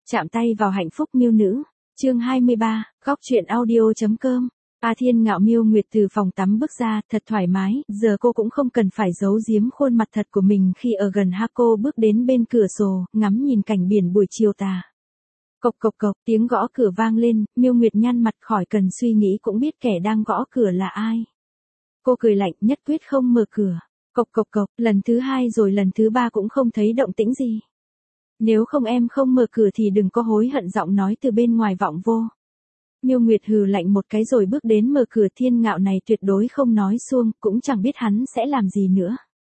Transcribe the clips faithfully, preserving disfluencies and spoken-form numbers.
Chạm tay vào hạnh phúc miêu nữ. Chương hai mươi ba, góc truyện audio.com. A Thiên Ngạo Miêu Nguyệt từ phòng tắm bước ra, thật thoải mái, giờ cô cũng không cần phải giấu giếm khuôn mặt thật của mình khi ở gần ha. Cô bước đến bên cửa sổ, ngắm nhìn cảnh biển buổi chiều tà. Cộc cộc cộc, tiếng gõ cửa vang lên, Miêu Nguyệt nhăn mặt khỏi cần suy nghĩ cũng biết kẻ đang gõ cửa là ai. Cô cười lạnh, nhất quyết không mở cửa. Cộc cộc cộc, lần thứ hai rồi lần thứ ba cũng không thấy động tĩnh gì. Nếu không em không mở cửa thì đừng có hối hận, giọng nói từ bên ngoài vọng vô. Miêu Nguyệt hừ lạnh một cái rồi bước đến mở cửa. Thiên Ngạo này tuyệt đối không nói suông, cũng chẳng biết hắn sẽ làm gì nữa.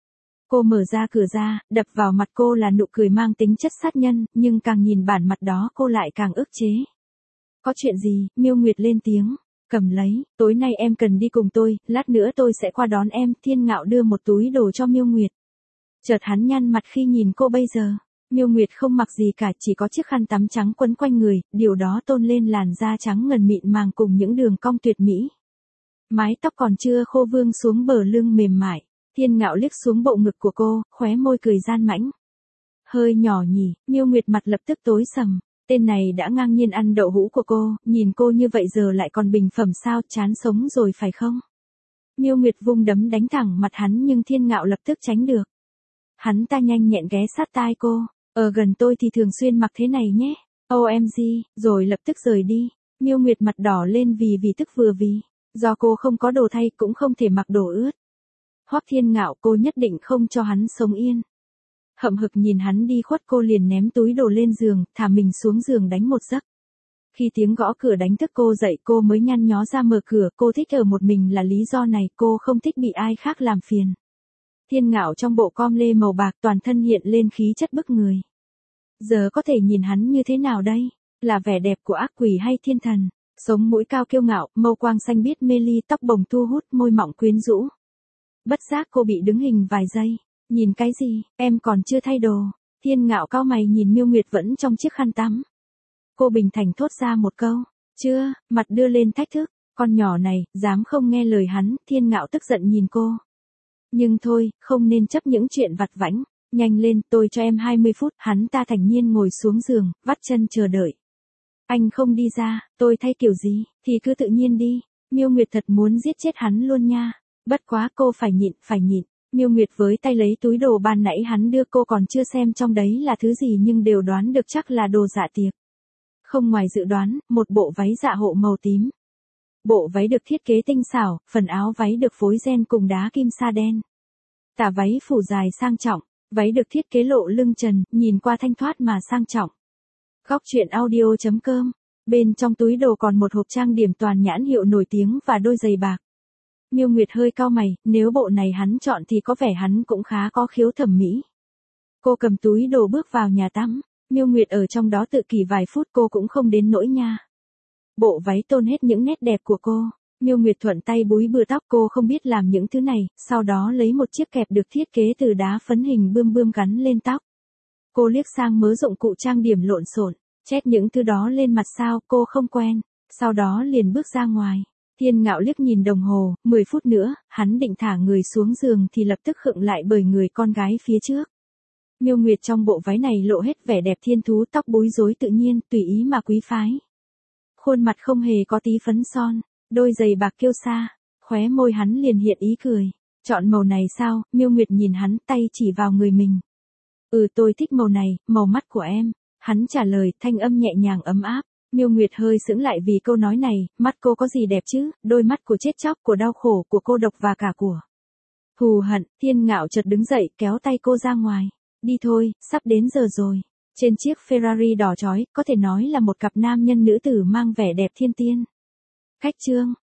Cô mở ra cửa ra, đập vào mặt cô là nụ cười mang tính chất sát nhân, nhưng càng nhìn bản mặt đó cô lại càng ức chế. Có chuyện gì? Miêu Nguyệt lên tiếng. Cầm lấy, tối nay em cần đi cùng tôi, lát nữa tôi sẽ qua đón em. Thiên Ngạo đưa một túi đồ cho Miêu Nguyệt. Chợt hắn nhăn mặt khi nhìn cô bây giờ. Miêu Nguyệt không mặc gì cả, chỉ có chiếc khăn tắm trắng quấn quanh người, điều đó tôn lên làn da trắng ngần mịn màng cùng những đường cong tuyệt mỹ. Mái tóc còn chưa khô vương xuống bờ lưng mềm mại. Thiên Ngạo liếc xuống bộ ngực của cô, khóe môi cười gian mãnh. Hơi nhỏ nhỉ? Miêu Nguyệt mặt lập tức tối sầm. Tên này đã ngang nhiên ăn đậu hũ của cô, nhìn cô như vậy giờ lại còn bình phẩm sao, chán sống rồi phải không? Miêu Nguyệt vung đấm đánh thẳng mặt hắn nhưng Thiên Ngạo lập tức tránh được. Hắn ta nhanh nhẹn ghé sát tai cô. Ở gần tôi thì thường xuyên mặc thế này nhé. O M G, rồi lập tức rời đi. Miêu Nguyệt mặt đỏ lên vì vì tức vừa vì. Do cô không có đồ thay cũng không thể mặc đồ ướt. Hoắc Thiên Ngạo, cô nhất định không cho hắn sống yên. Hậm hực nhìn hắn đi khuất, cô liền ném túi đồ lên giường, thả mình xuống giường đánh một giấc. Khi tiếng gõ cửa đánh thức cô dậy, cô mới nhăn nhó ra mở cửa. Cô thích ở một mình là lý do này, cô không thích bị ai khác làm phiền. Thiên Ngạo trong bộ com lê màu bạc, toàn thân hiện lên khí chất bức người. Giờ có thể nhìn hắn như thế nào đây? Là vẻ đẹp của ác quỷ hay thiên thần? Sống mũi cao kiêu ngạo, mâu quang xanh biếc mê ly, tóc bồng thu hút, môi mọng quyến rũ. Bất giác cô bị đứng hình vài giây. Nhìn cái gì? Em còn chưa thay đồ. Thiên Ngạo cau mày nhìn Miêu Nguyệt vẫn trong chiếc khăn tắm. Cô bình thản thốt ra một câu. Chưa, mặt đưa lên thách thức. Con nhỏ này, dám không nghe lời hắn. Thiên Ngạo tức giận nhìn cô. Nhưng thôi, không nên chấp những chuyện vặt vãnh. Nhanh lên, tôi cho em hai mươi phút. Hắn ta thản nhiên ngồi xuống giường, vắt chân chờ đợi. Anh không đi ra, tôi thay kiểu gì, thì cứ tự nhiên đi. Miêu Nguyệt thật muốn giết chết hắn luôn nha. Bất quá cô phải nhịn, phải nhịn. Miêu Nguyệt với tay lấy túi đồ ban nãy hắn đưa, cô còn chưa xem trong đấy là thứ gì nhưng đều đoán được chắc là đồ dạ tiệc. Không ngoài dự đoán, một bộ váy dạ hộ màu tím. Bộ váy được thiết kế tinh xảo, phần áo váy được phối ren cùng đá kim sa đen. Tà váy phủ dài sang trọng, váy được thiết kế lộ lưng trần, nhìn qua thanh thoát mà sang trọng. Góc truyện audio.com. Bên trong túi đồ còn một hộp trang điểm toàn nhãn hiệu nổi tiếng và đôi giày bạc. Miêu Nguyệt hơi cau mày, nếu bộ này hắn chọn thì có vẻ hắn cũng khá có khiếu thẩm mỹ. Cô cầm túi đồ bước vào nhà tắm. Miêu Nguyệt ở trong đó tự kỷ vài phút, cô cũng không đến nỗi nha. Bộ váy tôn hết những nét đẹp của cô. Miêu Nguyệt thuận tay búi bừa tóc, cô không biết làm những thứ này, sau đó lấy một chiếc kẹp được thiết kế từ đá phấn hình bươm bươm gắn lên tóc. Cô liếc sang mớ dụng cụ trang điểm lộn xộn, chét những thứ đó lên mặt sao, cô không quen, sau đó liền bước ra ngoài. Thiên Ngạo liếc nhìn đồng hồ, mười phút nữa, hắn định thả người xuống giường thì lập tức khựng lại bởi người con gái phía trước. Miêu Nguyệt trong bộ váy này lộ hết vẻ đẹp thiên thú, tóc búi rối tự nhiên, tùy ý mà quý phái. Khuôn mặt không hề có tí phấn son, đôi giày bạc kiêu sa, khóe môi hắn liền hiện ý cười. Chọn màu này sao? Miêu Nguyệt nhìn hắn, tay chỉ vào người mình. Ừ, tôi thích màu này, màu mắt của em. Hắn trả lời, thanh âm nhẹ nhàng ấm áp. Miêu Nguyệt hơi sững lại vì câu nói này, mắt cô có gì đẹp chứ, đôi mắt của chết chóc, của đau khổ, của cô độc và cả của thù hận. Thiên Ngạo chợt đứng dậy, kéo tay cô ra ngoài. Đi thôi, sắp đến giờ rồi. Trên chiếc Ferrari đỏ chói, có thể nói là một cặp nam nhân nữ tử mang vẻ đẹp thiên tiên. Khách trương,